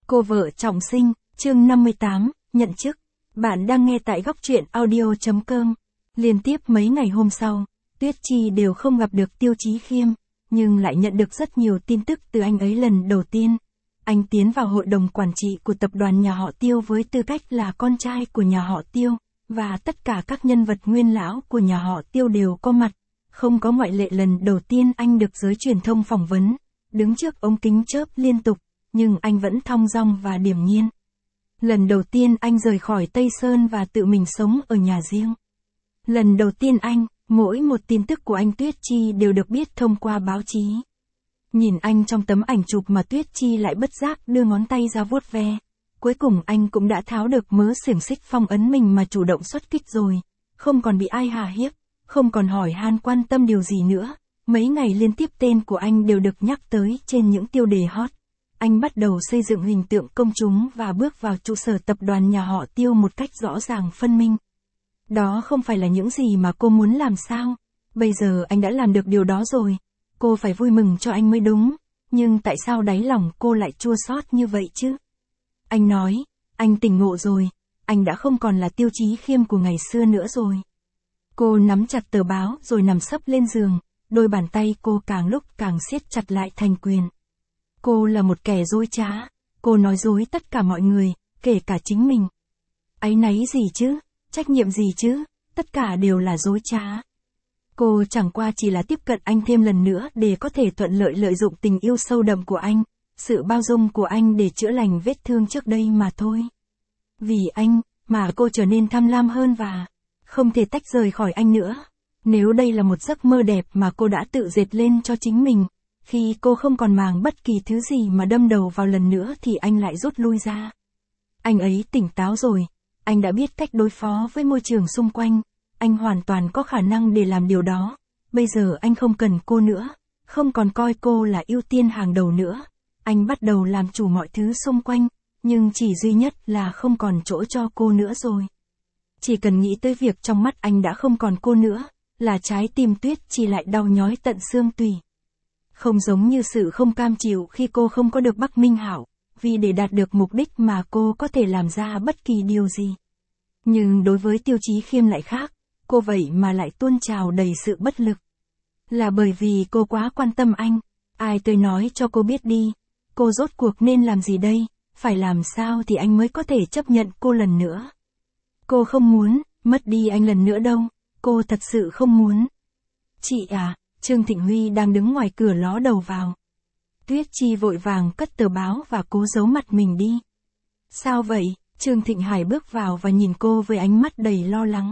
Cô vợ trọng sinh, chương 58, nhận chức. Bạn đang nghe tại góc truyện audio.com. Liên tiếp mấy ngày hôm sau, Tuyết Chi đều không gặp được Tiêu Chí Khiêm, nhưng lại nhận được rất nhiều tin tức từ anh ấy lần đầu tiên. Anh tiến vào hội đồng quản trị của tập đoàn nhà họ Tiêu với tư cách là con trai của nhà họ Tiêu, và tất cả các nhân vật nguyên lão của nhà họ Tiêu đều có mặt. Không có ngoại lệ, lần đầu tiên anh được giới truyền thông phỏng vấn, đứng trước ống kính chớp liên tục, nhưng anh vẫn thong dong và điềm nhiên. Lần đầu tiên anh rời khỏi Tây Sơn và tự mình sống ở nhà riêng. Lần đầu tiên mỗi một tin tức của anh Tuyết Chi đều được biết thông qua báo chí. Nhìn anh trong tấm ảnh chụp mà Tuyết Chi lại bất giác đưa ngón tay ra vuốt ve. Cuối cùng anh cũng đã tháo được mớ xiềng xích phong ấn mình mà chủ động xuất kích rồi. Không còn bị ai hà hiếp, không còn hỏi han quan tâm điều gì nữa. Mấy ngày liên tiếp tên của anh đều được nhắc tới trên những tiêu đề hot. Anh bắt đầu xây dựng hình tượng công chúng và bước vào trụ sở tập đoàn nhà họ Tiêu một cách rõ ràng phân minh. Đó không phải là những gì mà cô muốn làm sao? Bây giờ anh đã làm được điều đó rồi. Cô phải vui mừng cho anh mới đúng. Nhưng tại sao đáy lòng cô lại chua xót như vậy chứ? Anh nói, anh tỉnh ngộ rồi. Anh đã không còn là Tiêu Chí Khiêm của ngày xưa nữa rồi. Cô nắm chặt tờ báo rồi nằm sấp lên giường. Đôi bàn tay cô càng lúc càng siết chặt lại thành quyền. Cô là một kẻ dối trá. Cô nói dối tất cả mọi người, kể cả chính mình. Áy náy gì chứ? Trách nhiệm gì chứ? Tất cả đều là dối trá. Cô chẳng qua chỉ là tiếp cận anh thêm lần nữa để có thể thuận lợi lợi dụng tình yêu sâu đậm của anh, sự bao dung của anh để chữa lành vết thương trước đây mà thôi. Vì anh, mà cô trở nên tham lam hơn và không thể tách rời khỏi anh nữa. Nếu đây là một giấc mơ đẹp mà cô đã tự dệt lên cho chính mình, khi cô không còn màng bất kỳ thứ gì mà đâm đầu vào lần nữa thì anh lại rút lui ra. Anh ấy tỉnh táo rồi, anh đã biết cách đối phó với môi trường xung quanh, anh hoàn toàn có khả năng để làm điều đó. Bây giờ anh không cần cô nữa, không còn coi cô là ưu tiên hàng đầu nữa. Anh bắt đầu làm chủ mọi thứ xung quanh, nhưng chỉ duy nhất là không còn chỗ cho cô nữa rồi. Chỉ cần nghĩ tới việc trong mắt anh đã không còn cô nữa, là trái tim Tuyết Chi lại đau nhói tận xương tủy. Không giống như sự không cam chịu khi cô không có được Bắc Minh Hảo, vì để đạt được mục đích mà cô có thể làm ra bất kỳ điều gì. Nhưng đối với Tiêu Chí Khiêm lại khác, cô vậy mà lại tuôn trào đầy sự bất lực. Là bởi vì cô quá quan tâm anh. Ai tới nói cho cô biết đi, cô rốt cuộc nên làm gì đây, phải làm sao thì anh mới có thể chấp nhận cô lần nữa. Cô không muốn mất đi anh lần nữa đâu, cô thật sự không muốn. Chị à, Trương Thịnh Huy đang đứng ngoài cửa ló đầu vào. Tuyết Chi vội vàng cất tờ báo và cố giấu mặt mình đi. Sao vậy? Trương Thịnh Hải bước vào và nhìn cô với ánh mắt đầy lo lắng.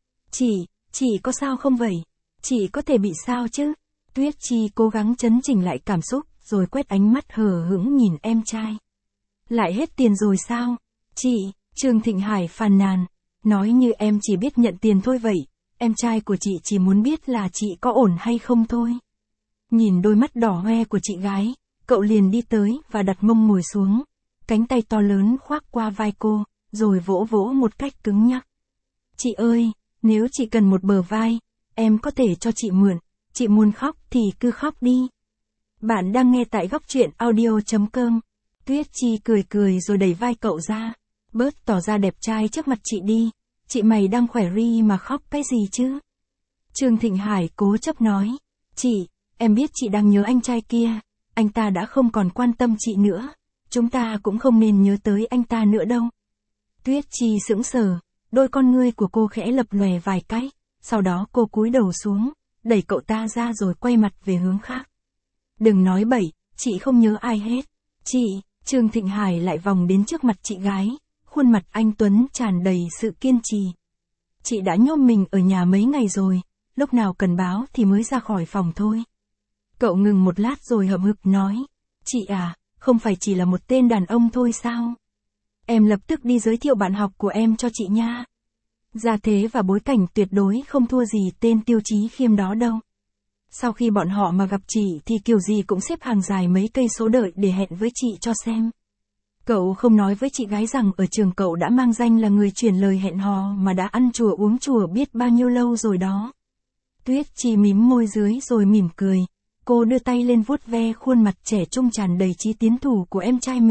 Chị có sao không vậy? Chị có thể bị sao chứ? Tuyết Chi cố gắng trấn chỉnh lại cảm xúc, rồi quét ánh mắt hờ hững nhìn em trai. Lại hết tiền rồi sao? Trương Thịnh Hải phàn nàn, nói như em chỉ biết nhận tiền thôi vậy. Em trai của chị chỉ muốn biết là chị có ổn hay không thôi. Nhìn đôi mắt đỏ hoe của chị gái, cậu liền đi tới và đặt mông ngồi xuống. Cánh tay to lớn khoác qua vai cô, rồi vỗ vỗ một cách cứng nhắc. Chị ơi, nếu chị cần một bờ vai, em có thể cho chị mượn. Chị muốn khóc thì cứ khóc đi. Bạn đang nghe tại góc truyện audio.com. Tuyết Chi cười cười rồi đẩy vai cậu ra. Bớt tỏ ra đẹp trai trước mặt chị đi. Chị mày đang khỏe ri mà khóc cái gì chứ? Trương Thịnh Hải cố chấp nói. Em biết chị đang nhớ anh trai kia. Anh ta đã không còn quan tâm chị nữa. Chúng ta cũng không nên nhớ tới anh ta nữa đâu. Tuyết Chi sững sờ. Đôi con ngươi của cô khẽ lập lòe vài cái. Sau đó cô cúi đầu xuống, đẩy cậu ta ra rồi quay mặt về hướng khác. Đừng nói bậy, chị không nhớ ai hết. Trương Thịnh Hải lại vòng đến trước mặt chị gái. Khuôn mặt anh tuấn tràn đầy sự kiên trì. Chị đã nhốt mình ở nhà mấy ngày rồi, lúc nào cần báo thì mới ra khỏi phòng thôi. Cậu ngừng một lát rồi hậm hực nói. Chị à, không phải chỉ là một tên đàn ông thôi sao? Em lập tức đi giới thiệu bạn học của em cho chị nha. Gia thế và bối cảnh tuyệt đối không thua gì tên Tiêu Chí Khiêm đó đâu. Sau khi bọn họ mà gặp chị thì kiểu gì cũng xếp hàng dài mấy cây số đợi để hẹn với chị cho xem. Cậu không nói với chị gái rằng ở trường cậu đã mang danh là người truyền lời hẹn hò mà đã ăn chùa uống chùa biết bao nhiêu lâu rồi đó. Tuyết Chi mím môi dưới rồi mỉm cười. Cô đưa tay lên vuốt ve khuôn mặt trẻ trung tràn đầy chí tiến thủ của em trai mình,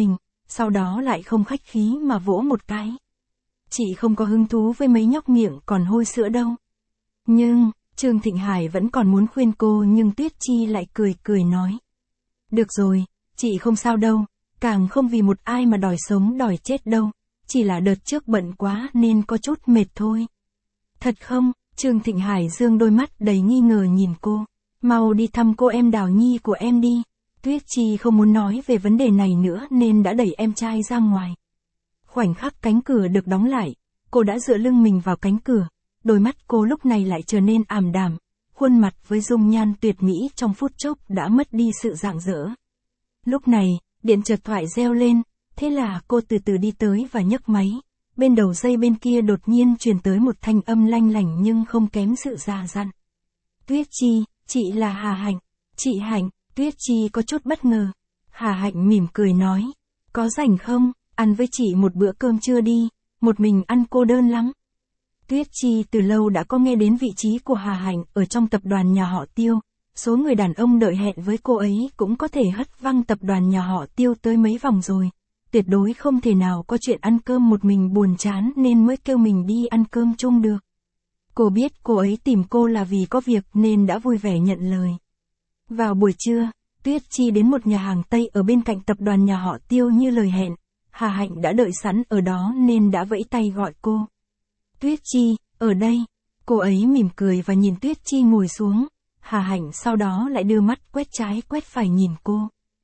sau đó lại không khách khí mà vỗ một cái. Chị không có hứng thú với mấy nhóc miệng còn hôi sữa đâu. Nhưng, Trương Thịnh Hải vẫn còn muốn khuyên cô nhưng Tuyết Chi lại cười cười nói. Được rồi, chị không sao đâu, càng không vì một ai mà đòi sống đòi chết đâu, chỉ là đợt trước bận quá nên có chút mệt thôi. Thật không? Trương Thịnh Hải dương đôi mắt đầy nghi ngờ nhìn cô. Mau đi thăm cô em Đào Nhi của em đi. Tuyết Chi không muốn nói về vấn đề này nữa nên đã đẩy em trai ra ngoài. Khoảnh khắc cánh cửa được đóng lại, cô đã dựa lưng mình vào cánh cửa, đôi mắt cô lúc này lại trở nên ảm đạm, khuôn mặt với dung nhan tuyệt mỹ trong phút chốc đã mất đi sự rạng rỡ. Lúc này, điện chợt thoại reo lên, thế là cô từ từ đi tới và nhấc máy. Bên đầu dây bên kia đột nhiên truyền tới một thanh âm lanh lảnh nhưng không kém sự già dặn. Tuyết Chi, chị là Hà Hạnh. Chị Hạnh, Tuyết Chi có chút bất ngờ. Hà Hạnh mỉm cười nói, có rảnh không, ăn với chị một bữa cơm trưa đi, một mình ăn cô đơn lắm. Tuyết Chi từ lâu đã có nghe đến vị trí của Hà Hạnh ở trong tập đoàn nhà họ Tiêu, số người đàn ông đợi hẹn với cô ấy cũng có thể hất văng tập đoàn nhà họ Tiêu tới mấy vòng rồi. Tuyệt đối không thể nào có chuyện ăn cơm một mình buồn chán nên mới kêu mình đi ăn cơm chung được. Cô biết cô ấy tìm cô là vì có việc nên đã vui vẻ nhận lời. Vào buổi trưa, Tuyết Chi đến một nhà hàng Tây ở bên cạnh tập đoàn nhà họ Tiêu như lời hẹn. Hà Hạnh đã đợi sẵn ở đó nên đã vẫy tay gọi cô. Tuyết Chi, ở đây. Cô ấy mỉm cười và nhìn Tuyết Chi ngồi xuống. Hà Hạnh sau đó lại đưa mắt quét trái quét phải nhìn cô.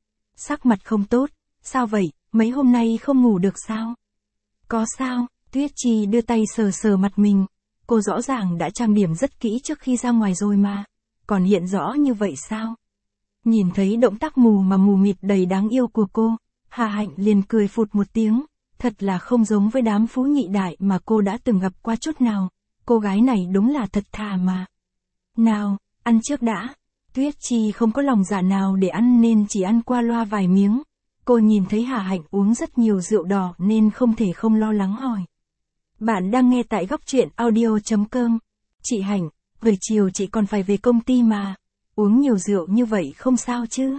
Sắc mặt không tốt, sao vậy, mấy hôm nay không ngủ được sao? Có sao? Tuyết Chi đưa tay sờ sờ mặt mình. Cô rõ ràng đã trang điểm rất kỹ trước khi ra ngoài rồi mà. Còn hiện rõ như vậy sao? Nhìn thấy động tác mù mà mù mịt đầy đáng yêu của cô, Hà Hạnh liền cười phụt một tiếng. Thật là không giống với đám phú nhị đại mà cô đã từng gặp qua chút nào. Cô gái này đúng là thật thà mà. Nào, ăn trước đã. Tuyết Chi không có lòng dạ nào để ăn nên chỉ ăn qua loa vài miếng. Cô nhìn thấy Hà Hạnh uống rất nhiều rượu đỏ nên không thể không lo lắng hỏi. Bạn đang nghe tại góc truyện audio.com. Chị Hạnh, buổi chiều chị còn phải về công ty mà. Uống nhiều rượu như vậy không sao chứ?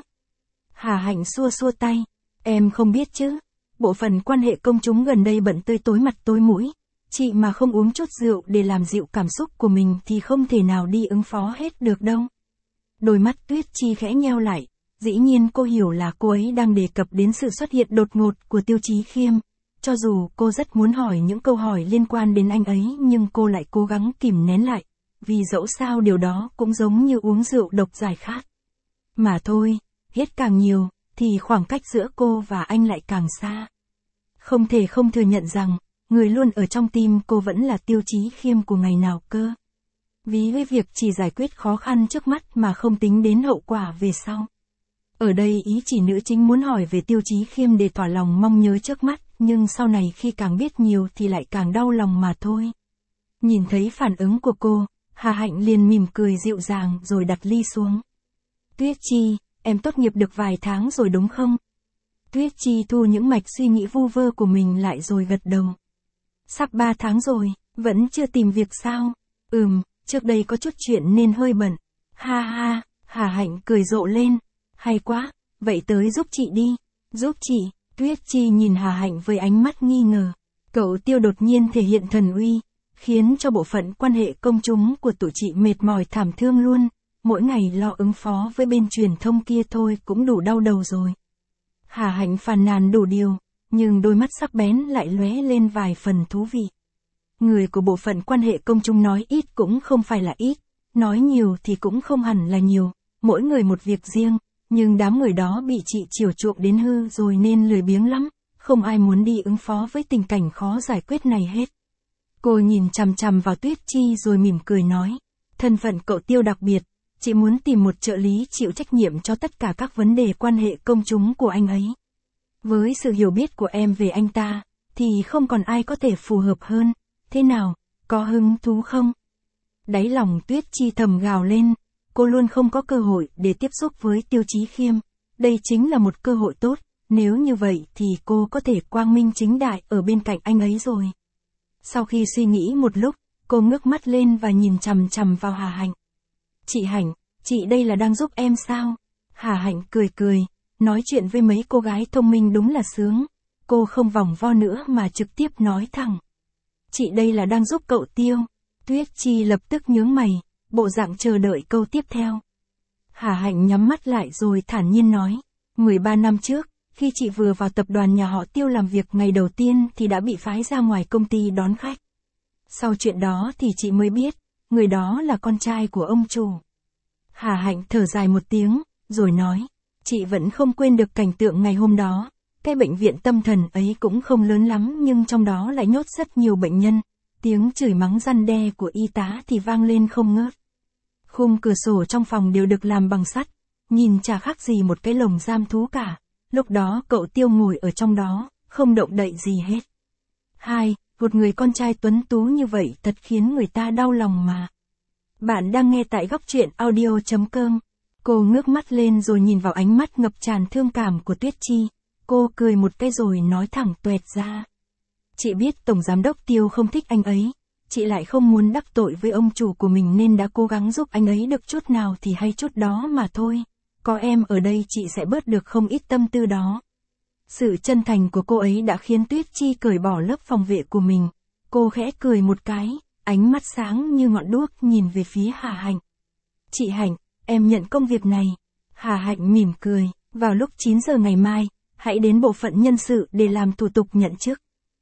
Hà Hạnh xua xua tay. Em không biết chứ. Bộ phận quan hệ công chúng gần đây bận tươi tối mặt tối mũi. Chị mà không uống chút rượu để làm dịu cảm xúc của mình thì không thể nào đi ứng phó hết được đâu. Đôi mắt Tuyết Chi khẽ nheo lại. Dĩ nhiên cô hiểu là cô ấy đang đề cập đến sự xuất hiện đột ngột của Tiêu Chí Khiêm. Cho dù cô rất muốn hỏi những câu hỏi liên quan đến anh ấy nhưng cô lại cố gắng kìm nén lại. Vì dẫu sao điều đó cũng giống như uống rượu độc giải khát. Mà thôi, hết càng nhiều, thì khoảng cách giữa cô và anh lại càng xa. Không thể không thừa nhận rằng, người luôn ở trong tim cô vẫn là Tiêu Chí Khiêm của ngày nào cơ. Ví với việc chỉ giải quyết khó khăn trước mắt mà không tính đến hậu quả về sau. Ở đây ý chỉ nữ chính muốn hỏi về Tiêu Chí Khiêm để tỏ lòng mong nhớ trước mắt, nhưng sau này khi càng biết nhiều thì lại càng đau lòng mà thôi. Nhìn thấy phản ứng của cô, Hà Hạnh liền mỉm cười dịu dàng rồi đặt ly xuống. Tuyết Chi, em tốt nghiệp được vài tháng rồi đúng không? Tuyết Chi thu những mạch suy nghĩ vu vơ của mình lại rồi gật đầu. Sắp 3 tháng rồi, vẫn chưa tìm việc sao? Trước đây có chút chuyện nên hơi bận. Ha ha, Hà Hạnh cười rộ lên. Hay quá, vậy tới giúp chị đi. Giúp chị? Tuyết Chi nhìn Hà Hạnh với ánh mắt nghi ngờ. Cậu Tiêu đột nhiên thể hiện thần uy, khiến cho bộ phận quan hệ công chúng của tụi chị mệt mỏi thảm thương luôn. Mỗi ngày lo ứng phó với bên truyền thông kia thôi cũng đủ đau đầu rồi. Hà Hạnh phàn nàn đủ điều, nhưng đôi mắt sắc bén lại lóe lên vài phần thú vị. Người của bộ phận quan hệ công chúng nói ít cũng không phải là ít, nói nhiều thì cũng không hẳn là nhiều, mỗi người một việc riêng, nhưng đám người đó bị chị chiều chuộng đến hư rồi nên lười biếng lắm, không ai muốn đi ứng phó với tình cảnh khó giải quyết này hết. Cô nhìn chằm chằm vào Tuyết Chi rồi mỉm cười nói, thân phận cậu Tiêu đặc biệt, chị muốn tìm một trợ lý chịu trách nhiệm cho tất cả các vấn đề quan hệ công chúng của anh ấy. Với sự hiểu biết của em về anh ta, thì không còn ai có thể phù hợp hơn. Thế nào, có hứng thú không? Đáy lòng Tuyết Chi thầm gào lên, cô luôn không có cơ hội để tiếp xúc với Tiêu Chí Khiêm. Đây chính là một cơ hội tốt, nếu như vậy thì cô có thể quang minh chính đại ở bên cạnh anh ấy rồi. Sau khi suy nghĩ một lúc, cô ngước mắt lên và nhìn chằm chằm vào Hà Hạnh. Chị Hạnh, chị đây là đang giúp em sao? Hà Hạnh cười cười, nói chuyện với mấy cô gái thông minh đúng là sướng. cô không vòng vo nữa mà trực tiếp nói thẳng. Chị đây là đang giúp cậu Tiêu. Tuyết Chi lập tức nhướng mày, bộ dạng chờ đợi câu tiếp theo. Hà Hạnh nhắm mắt lại rồi thản nhiên nói. 13 năm trước, khi chị vừa vào tập đoàn nhà họ Tiêu làm việc ngày đầu tiên thì đã bị phái ra ngoài công ty đón khách. Sau chuyện đó thì chị mới biết, người đó là con trai của ông chủ. Hà Hạnh thở dài một tiếng, rồi nói. Chị vẫn không quên được cảnh tượng ngày hôm đó. Cái bệnh viện tâm thần ấy cũng không lớn lắm nhưng trong đó lại nhốt rất nhiều bệnh nhân. Tiếng chửi mắng răn đe của y tá thì vang lên không ngớt. Khung cửa sổ trong phòng đều được làm bằng sắt, nhìn chả khác gì một cái lồng giam thú cả. Lúc đó cậu Tiêu ngồi ở trong đó, không động đậy gì hết. Một người con trai tuấn tú như vậy thật khiến người ta đau lòng mà. Bạn đang nghe tại góc truyện audio.com. Cô ngước mắt lên rồi nhìn vào ánh mắt ngập tràn thương cảm của Tuyết Chi. Cô cười một cái rồi nói thẳng tuẹt ra. Chị biết Tổng Giám đốc Tiêu không thích anh ấy. Chị lại không muốn đắc tội với ông chủ của mình nên đã cố gắng giúp anh ấy được chút nào thì hay chút đó mà thôi. Có em ở đây chị sẽ bớt được không ít tâm tư đó. Sự chân thành của cô ấy đã khiến Tuyết Chi cởi bỏ lớp phòng vệ của mình. Cô khẽ cười một cái, ánh mắt sáng như ngọn đuốc nhìn về phía Hà Hạnh. Chị Hạnh, em nhận công việc này. Hà Hạnh mỉm cười, vào lúc 9 giờ ngày mai, hãy đến bộ phận nhân sự để làm thủ tục nhận chức.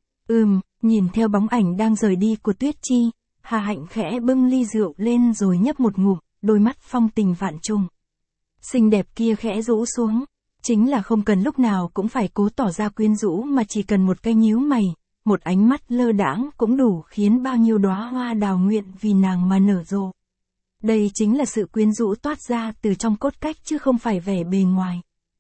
Nhìn theo bóng ảnh đang rời đi của Tuyết Chi, Hà Hạnh khẽ bưng ly rượu lên rồi nhấp một ngụm, đôi mắt phong tình vạn trùng. Xinh đẹp kia khẽ rũ xuống, chính là không cần lúc nào cũng phải cố tỏ ra quyến rũ mà chỉ cần một cái nhíu mày, một ánh mắt lơ đãng cũng đủ khiến bao nhiêu đóa hoa đào nguyện vì nàng mà nở rộ. Đây chính là sự quyến rũ toát ra từ trong cốt cách chứ không phải vẻ bề ngoài.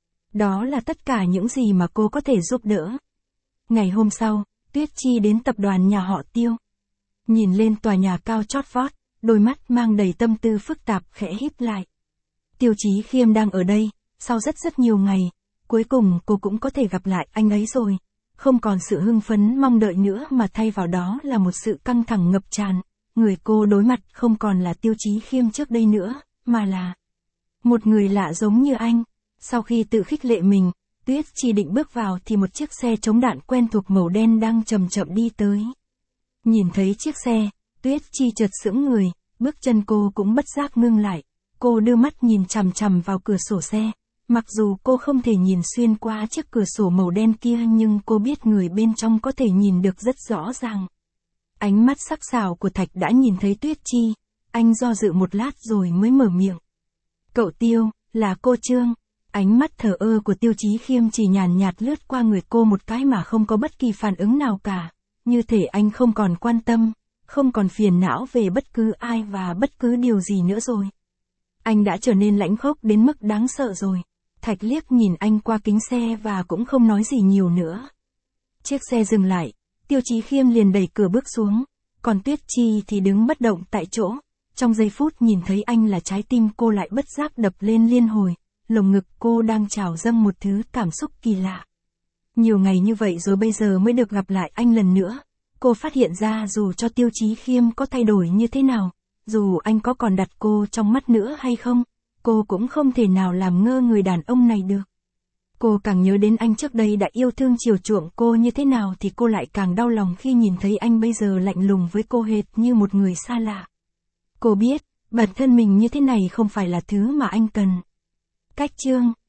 Đó là tất cả những gì mà cô có thể giúp đỡ. Ngày hôm sau, Tuyết Chi đến tập đoàn nhà họ Tiêu. Nhìn lên tòa nhà cao chót vót, đôi mắt mang đầy tâm tư phức tạp khẽ híp lại. Tiêu Chí Khiêm đang ở đây, sau rất nhiều ngày, cuối cùng cô cũng có thể gặp lại anh ấy rồi. Không còn sự hưng phấn mong đợi nữa mà thay vào đó là một sự căng thẳng ngập tràn. Người cô đối mặt không còn là Tiêu Chí Khiêm trước đây nữa, mà là một người lạ giống như anh. Sau khi tự khích lệ mình, Tuyết Chi định bước vào thì một chiếc xe chống đạn quen thuộc màu đen đang chậm chậm đi tới. Nhìn thấy chiếc xe, Tuyết Chi chợt sững người, bước chân cô cũng bất giác ngưng lại. Cô đưa mắt nhìn chằm chằm vào cửa sổ xe. Mặc dù cô không thể nhìn xuyên qua chiếc cửa sổ màu đen kia nhưng cô biết người bên trong có thể nhìn được rất rõ ràng. Ánh mắt sắc sảo của Thạch đã nhìn thấy Tuyết Chi, anh do dự một lát rồi mới mở miệng. Cậu Tiêu, là cô Trương. Ánh mắt thờ ơ của Tiêu Chí Khiêm chỉ nhàn nhạt lướt qua người cô một cái mà không có bất kỳ phản ứng nào cả. Như thể anh không còn quan tâm, không còn phiền não về bất cứ ai và bất cứ điều gì nữa rồi. Anh đã trở nên lãnh khốc đến mức đáng sợ rồi. Thạch liếc nhìn anh qua kính xe và cũng không nói gì nhiều nữa. Chiếc xe dừng lại, Tiêu Chí Khiêm liền đẩy cửa bước xuống, còn Tuyết Chi thì đứng bất động tại chỗ. Trong giây phút nhìn thấy anh là trái tim cô lại bất giác đập lên liên hồi, lồng ngực cô đang trào dâng một thứ cảm xúc kỳ lạ. Nhiều ngày như vậy rồi bây giờ mới được gặp lại anh lần nữa, cô phát hiện ra dù cho Tiêu Chí Khiêm có thay đổi như thế nào, dù anh có còn đặt cô trong mắt nữa hay không, cô cũng không thể nào làm ngơ người đàn ông này được. Cô càng nhớ đến anh trước đây đã yêu thương chiều chuộng cô như thế nào thì cô lại càng đau lòng khi nhìn thấy anh bây giờ lạnh lùng với cô hệt như một người xa lạ. Cô biết, bản thân mình như thế này không phải là thứ mà anh cần. Cách chương